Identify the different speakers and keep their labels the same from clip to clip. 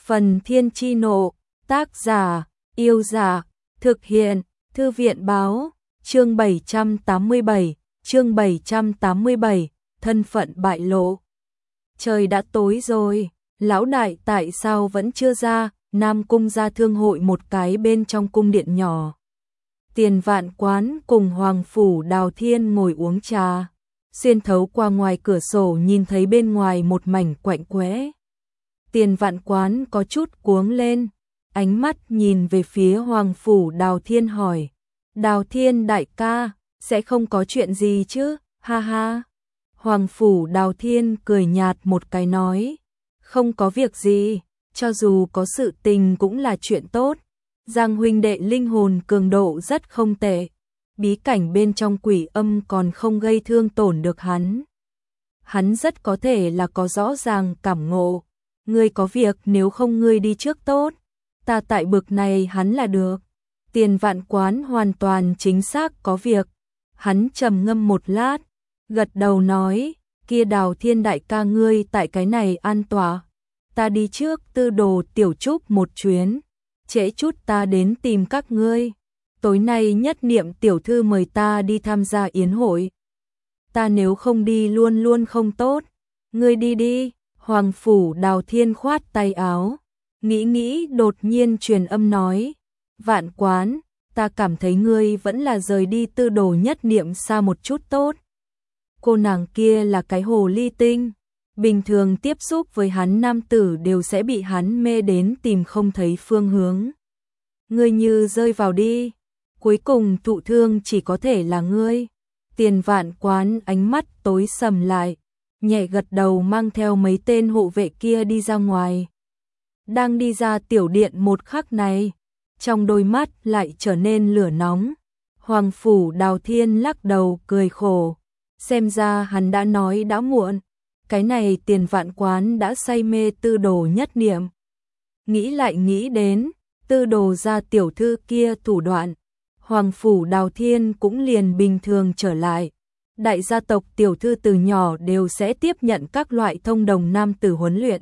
Speaker 1: Phần Thiên Chi Nộ, tác giả, Yêu Giả, thực hiện, Thư viện Báo, chương 787, thân phận bại lộ. Trời đã tối rồi, lão đại tại sao vẫn chưa ra? Nam Cung ra thương hội một cái bên trong cung điện nhỏ. Tiền Vạn Quán cùng Hoàng Phủ Đào Thiên ngồi uống trà, xuyên thấu qua ngoài cửa sổ nhìn thấy bên ngoài một mảnh quạnh quẽ. Tiền Vạn Quán có chút cuống lên, ánh mắt nhìn về phía Hoàng Phủ Đào Thiên hỏi: Đào Thiên đại ca, sẽ không có chuyện gì chứ? Ha ha. Hoàng Phủ Đào Thiên cười nhạt một cái nói: không có việc gì, cho dù có sự tình cũng là chuyện tốt. Giang huynh đệ linh hồn cường độ rất không tệ, bí cảnh bên trong quỷ âm còn không gây thương tổn được hắn. Hắn rất có thể là có rõ ràng cảm ngộ. Ngươi có việc, nếu không ngươi đi trước tốt, ta tại bực này hắn là được. Tiền Vạn Quán hoàn toàn chính xác có việc. Hắn trầm ngâm một lát, gật đầu nói: kia Đào Thiên đại ca ngươi tại cái này an tọa, ta đi trước Tư Đồ Tiểu Trúc một chuyến, trễ chút ta đến tìm các ngươi. Tối nay Nhất Niệm tiểu thư mời ta đi tham gia yến hội, ta nếu không đi luôn luôn không tốt. Ngươi đi đi. Hoàng Phủ Đào Thiên khoát tay áo, nghĩ đột nhiên truyền âm nói: Vạn Quán, ta cảm thấy ngươi vẫn là rời đi Tư Đồ Nhất Niệm xa một chút tốt. Cô nàng kia là cái hồ ly tinh, bình thường tiếp xúc với hắn nam tử đều sẽ bị hắn mê đến tìm không thấy phương hướng. Ngươi như rơi vào đi, cuối cùng thụ thương chỉ có thể là ngươi. Tiền Vạn Quán ánh mắt tối sầm lại, nhẹ gật đầu mang theo mấy tên hộ vệ kia đi ra ngoài. Đang đi ra tiểu điện một khắc này, trong đôi mắt lại trở nên lửa nóng. Hoàng Phủ Đào Thiên lắc đầu cười khổ, xem ra hắn đã nói đã muộn. Cái này Tiền Vạn Quán đã say mê Tư Đồ Nhất Niệm. Nghĩ lại nghĩ đến Tư Đồ gia tiểu thư kia thủ đoạn, Hoàng Phủ Đào Thiên cũng liền bình thường trở lại. Đại gia tộc tiểu thư từ nhỏ đều sẽ tiếp nhận các loại thông đồng nam tử huấn luyện.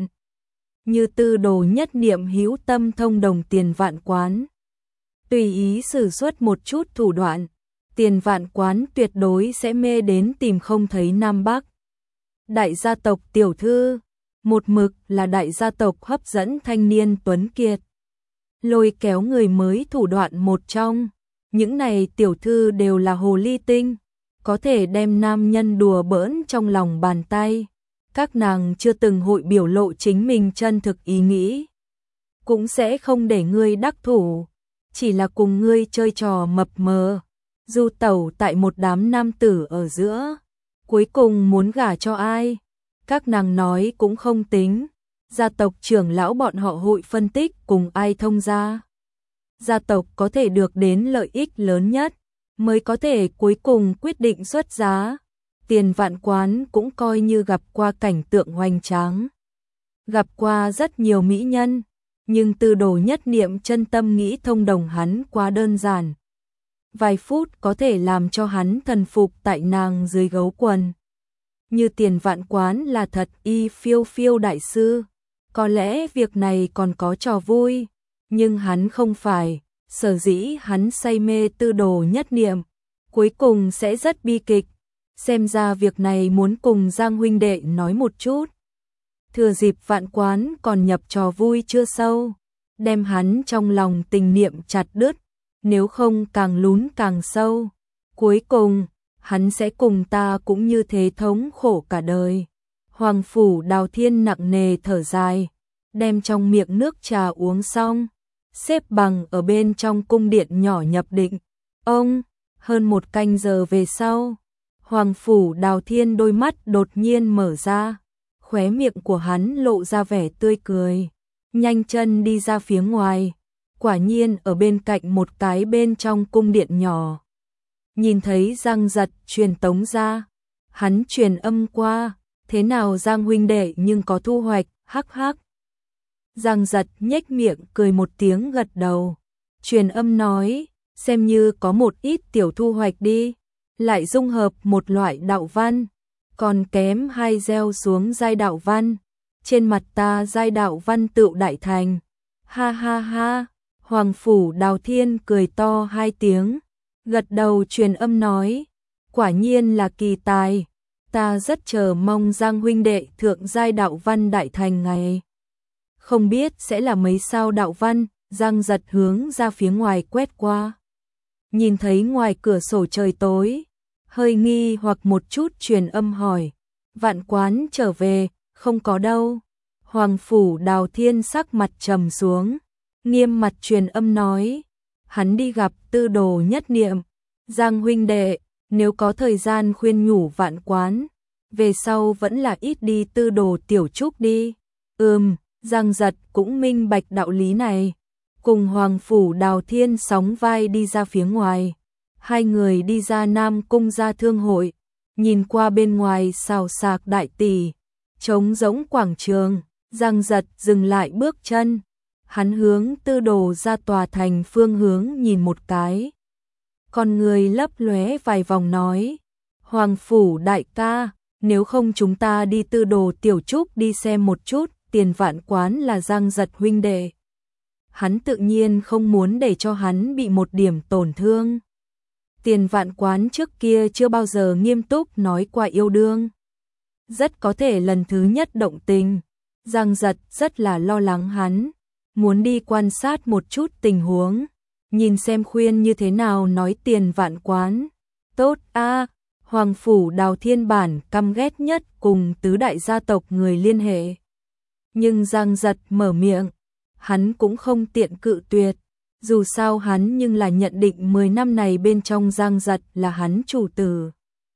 Speaker 1: Như Tư Đồ Nhất Niệm hữu tâm thông đồng Tiền Vạn Quán, tùy ý sử xuất một chút thủ đoạn, Tiền Vạn Quán tuyệt đối sẽ mê đến tìm không thấy Nam Bắc. Đại gia tộc tiểu thư, một mực là đại gia tộc hấp dẫn thanh niên tuấn kiệt, lôi kéo người mới thủ đoạn một trong. Những này tiểu thư đều là hồ ly tinh, có thể đem nam nhân đùa bỡn trong lòng bàn tay. Các nàng chưa từng hội biểu lộ chính mình chân thực ý nghĩ, cũng sẽ không để ngươi đắc thủ, chỉ là cùng ngươi chơi trò mập mờ, du tẩu tại một đám nam tử ở giữa. Cuối cùng muốn gả cho ai, các nàng nói cũng không tính. Gia tộc trưởng lão bọn họ hội phân tích cùng ai thông gia, gia tộc có thể được đến lợi ích lớn nhất mới có thể cuối cùng quyết định xuất giá. Tiền Vạn Quán cũng coi như gặp qua cảnh tượng hoành tráng, gặp qua rất nhiều mỹ nhân, nhưng Tư Đồ Nhất Niệm chân tâm nghĩ thông đồng hắn quá đơn giản. Vài phút có thể làm cho hắn thần phục tại nàng dưới gấu quần. Như Tiền Vạn Quán là thật y phiêu phiêu đại sư, có lẽ việc này còn có trò vui, nhưng hắn không phải. Sở dĩ hắn say mê Tư Đồ Nhất Niệm, cuối cùng sẽ rất bi kịch. Xem ra việc này muốn cùng Giang huynh đệ nói một chút. Thừa dịp Vạn Quán còn nhập trò vui chưa sâu, đem hắn trong lòng tình niệm chặt đứt, nếu không càng lún càng sâu. Cuối cùng, hắn sẽ cùng ta cũng như thế thống khổ cả đời. Hoàng Phủ Đào Thiên nặng nề thở dài, đem trong miệng nước trà uống xong, xếp bằng ở bên trong cung điện nhỏ nhập định. Hơn một canh giờ về sau, Hoàng Phủ Đào Thiên đôi mắt đột nhiên mở ra, khóe miệng của hắn lộ ra vẻ tươi cười, nhanh chân đi ra phía ngoài. Quả nhiên ở bên cạnh một cái bên trong cung điện nhỏ, nhìn thấy Giang Giật truyền tống ra, hắn truyền âm qua: thế nào Giang huynh đệ nhưng có thu hoạch, hắc hắc. Giang Giật nhếch miệng cười một tiếng gật đầu, truyền âm nói: xem như có một ít tiểu thu hoạch đi, lại dung hợp một loại đạo văn, còn kém 2 gieo xuống giai đạo văn, trên mặt ta giai đạo văn tựu đại thành. Ha ha ha, Hoàng Phủ Đào Thiên cười to hai tiếng, gật đầu truyền âm nói, quả nhiên là kỳ tài, ta rất chờ mong Giang huynh đệ thượng giai đạo văn đại thành ngày. Không biết sẽ là mấy sao đạo văn. Giang Giật hướng ra phía ngoài quét qua. Nhìn thấy ngoài cửa sổ trời tối, hơi nghi hoặc một chút truyền âm hỏi, Vạn Quán trở về, không có đâu. Hoàng Phủ Đào Thiên sắc mặt trầm xuống, nghiêm mặt truyền âm nói, hắn đi gặp Tư Đồ Nhất Niệm. Giang huynh đệ, nếu có thời gian khuyên nhủ Vạn Quán, về sau vẫn là ít đi Tư Đồ tiểu trúc đi. Giang Giật cũng minh bạch đạo lý này, cùng Hoàng Phủ Đào Thiên sóng vai đi ra phía ngoài. Hai người đi ra Nam Cung Gia Thương hội, nhìn qua bên ngoài xào xạc đại tỷ, trống rỗng quảng trường, Giang Giật dừng lại bước chân. Hắn hướng Tư Đồ ra tòa thành phương hướng nhìn một cái. Con người lấp lóe vài vòng nói, Hoàng Phủ đại ca, nếu không chúng ta đi Tư Đồ tiểu trúc đi xem một chút. Tiền Vạn Quán là Giang Giật huynh đệ, hắn tự nhiên không muốn để cho hắn bị một điểm tổn thương. Tiền Vạn Quán trước kia chưa bao giờ nghiêm túc nói qua yêu đương, rất có thể lần thứ nhất động tình. Giang Giật rất là lo lắng hắn, muốn đi quan sát một chút tình huống, nhìn xem khuyên như thế nào nói Tiền Vạn Quán. Tốt a, Hoàng Phủ Đào Thiên bản căm ghét nhất cùng tứ đại gia tộc người liên hệ. Nhưng Giang Giật mở miệng, hắn cũng không tiện cự tuyệt, dù sao hắn nhưng là nhận định 10 năm này bên trong Giang Giật là hắn chủ tử.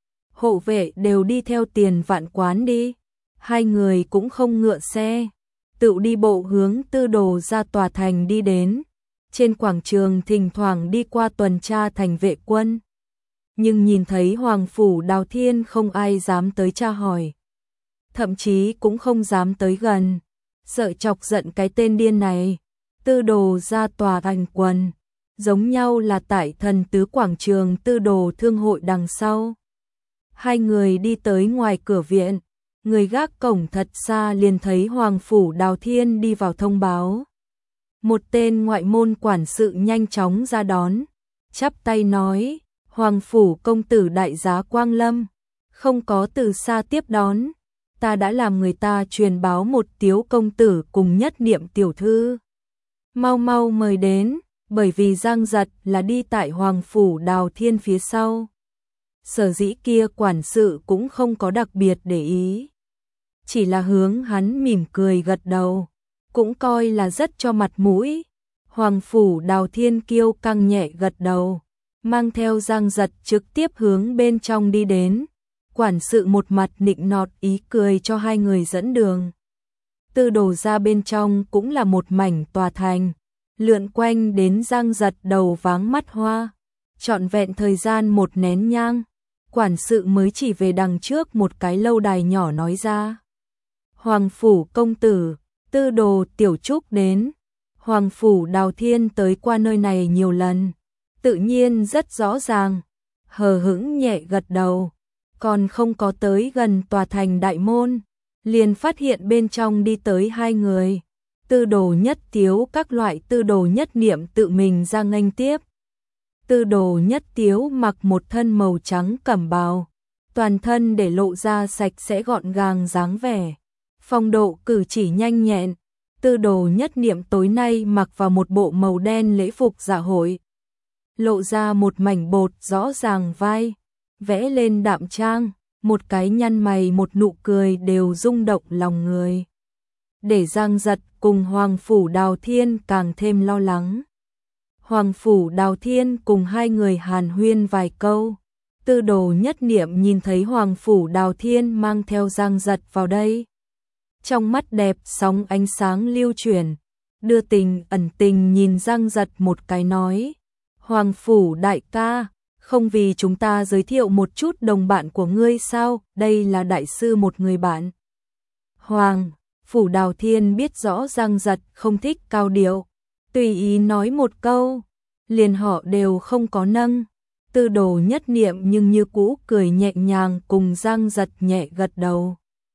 Speaker 1: Hộ vệ đều đi theo Tiền Vạn Quán đi, hai người cũng không ngựa xe, tự đi bộ hướng Tư Đồ ra tòa thành đi đến. Trên quảng trường thỉnh thoảng đi qua tuần tra thành vệ quân, nhưng nhìn thấy Hoàng Phủ Đào Thiên không ai dám tới tra hỏi, thậm chí cũng không dám tới gần, sợ chọc giận cái tên điên này. Tư Đồ ra tòa thành quần, giống nhau là tại Thần Tứ quảng trường Tư Đồ thương hội đằng sau. Hai người đi tới ngoài cửa viện, người gác cổng thật xa liền thấy Hoàng Phủ Đào Thiên đi vào thông báo. Một tên ngoại môn quản sự nhanh chóng ra đón, chắp tay nói, Hoàng Phủ công tử đại giá quang lâm, không có từ xa tiếp đón. Ta đã làm người ta truyền báo một Tiếu công tử cùng Nhất Niệm tiểu thư mau mau mời đến, bởi vì Giang Giật là đi tại Hoàng Phủ Đào Thiên phía sau. Sở dĩ kia quản sự cũng không có đặc biệt để ý, chỉ là hướng hắn mỉm cười gật đầu, cũng coi là rất cho mặt mũi. Hoàng Phủ Đào Thiên kiêu căng nhẹ gật đầu, mang theo Giang Giật trực tiếp hướng bên trong đi đến. Quản sự một mặt nịnh nọt ý cười cho hai người dẫn đường. Tư Đồ ra bên trong cũng là một mảnh tòa thành, lượn quanh đến Giang Giật đầu váng mắt hoa. Trọn vẹn thời gian một nén nhang, quản sự mới chỉ về đằng trước một cái lâu đài nhỏ nói ra, Hoàng Phủ công tử, Tư Đồ tiểu trúc đến. Hoàng Phủ Đào Thiên tới qua nơi này nhiều lần, tự nhiên rất rõ ràng, hờ hững nhẹ gật đầu. Còn không có tới gần tòa thành đại môn, liền phát hiện bên trong đi tới hai người. Tư Đồ Nhất Tiếu các loại Tư Đồ Nhất Niệm tự mình ra nghênh tiếp. Tư Đồ Nhất Tiếu mặc một thân màu trắng cẩm bào, toàn thân để lộ ra sạch sẽ gọn gàng dáng vẻ, phong độ cử chỉ nhanh nhẹn. Tư Đồ Nhất Niệm tối nay mặc vào một bộ màu đen lễ phục dạ hội, lộ ra một mảnh bột rõ ràng vai, vẽ lên đạm trang, một cái nhăn mày một nụ cười đều rung động lòng người, để Giang Giật cùng Hoàng Phủ Đào Thiên càng thêm lo lắng. Hoàng Phủ Đào Thiên cùng hai người hàn huyên vài câu. Tư Đồ Nhất Niệm nhìn thấy Hoàng Phủ Đào Thiên mang theo Giang Giật vào đây, trong mắt đẹp sóng ánh sáng lưu chuyển, đưa tình ẩn tình nhìn Giang Giật một cái nói, Hoàng Phủ đại ca, không vì chúng ta giới thiệu một chút đồng bạn của ngươi sao, đây là đại sư một người bạn. Hoàng Phủ Đào Thiên biết rõ Giang Giật không thích cao điệu, tùy ý nói một câu, liền họ đều không có nâng. Tư Đồ Nhất Niệm nhưng như cũ cười nhẹ nhàng cùng Giang Giật nhẹ gật đầu.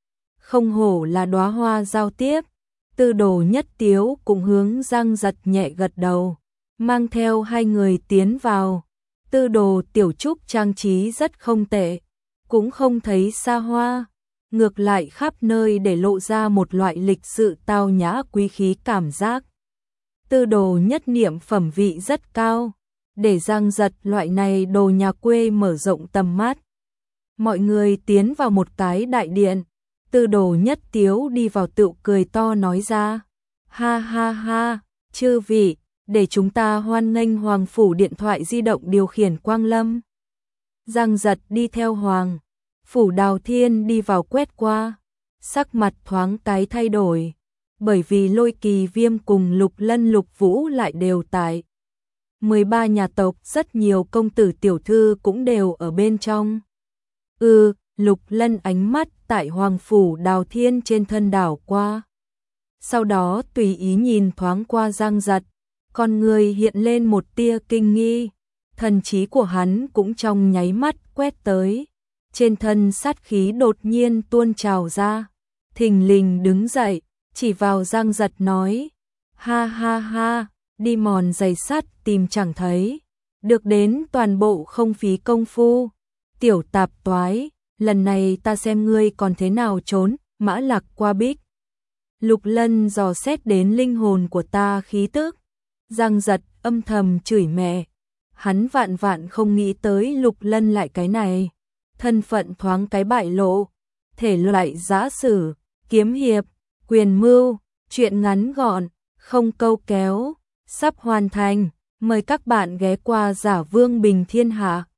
Speaker 1: không hổ là đóa hoa giao tiếp. Tư Đồ Nhất Tiếu cũng hướng Giang Giật nhẹ gật đầu, mang theo hai người tiến vào. Tư Đồ Tiểu Trúc trang trí rất không tệ, cũng không thấy xa hoa, ngược lại khắp nơi để lộ ra một loại lịch sự tao nhã quý khí cảm giác. Tư Đồ Nhất Niệm phẩm vị rất cao, để Giang Giật loại này đồ nhà quê mở rộng tầm mắt. Mọi người tiến vào một cái đại điện, Tư Đồ Nhất Tiếu đi vào tựu cười to nói ra, ha ha ha, chư vị, để chúng ta hoan nghênh Hoàng Phủ điện thoại di động điều khiển Quang Lâm. Giang Giật đi theo Hoàng Phủ Đào Thiên đi vào quét qua, sắc mặt thoáng cái thay đổi, bởi vì Lôi Kỳ Viêm cùng Lục Lân Lục Vũ lại đều tại. 13 nhà tộc, rất nhiều công tử tiểu thư cũng đều ở bên trong. Lục Lân ánh mắt tại Hoàng Phủ Đào Thiên trên thân đảo qua. Sau đó tùy ý nhìn thoáng qua Giang Giật, con người hiện lên một tia kinh nghi, thần trí của hắn cũng trong nháy mắt quét tới. Trên thân sát khí đột nhiên tuôn trào ra, thình lình đứng dậy, chỉ vào Giang Giật nói, ha ha ha, đi mòn giày sắt tìm chẳng thấy, được đến toàn bộ không phí công phu. Tiểu tạp toái, lần này ta xem ngươi còn thế nào trốn, Mã Lạc qua bích. Lục Lân dò xét đến linh hồn của ta khí tức. Giang Giật âm thầm chửi mẹ, hắn vạn vạn không nghĩ tới Lục Lân lại cái này. Thân phận thoáng cái bại lộ, thể loại giã sử, kiếm hiệp, quyền mưu, chuyện ngắn gọn, không câu kéo, sắp hoàn thành, mời các bạn ghé qua Giả Vương Bình Thiên Hạ.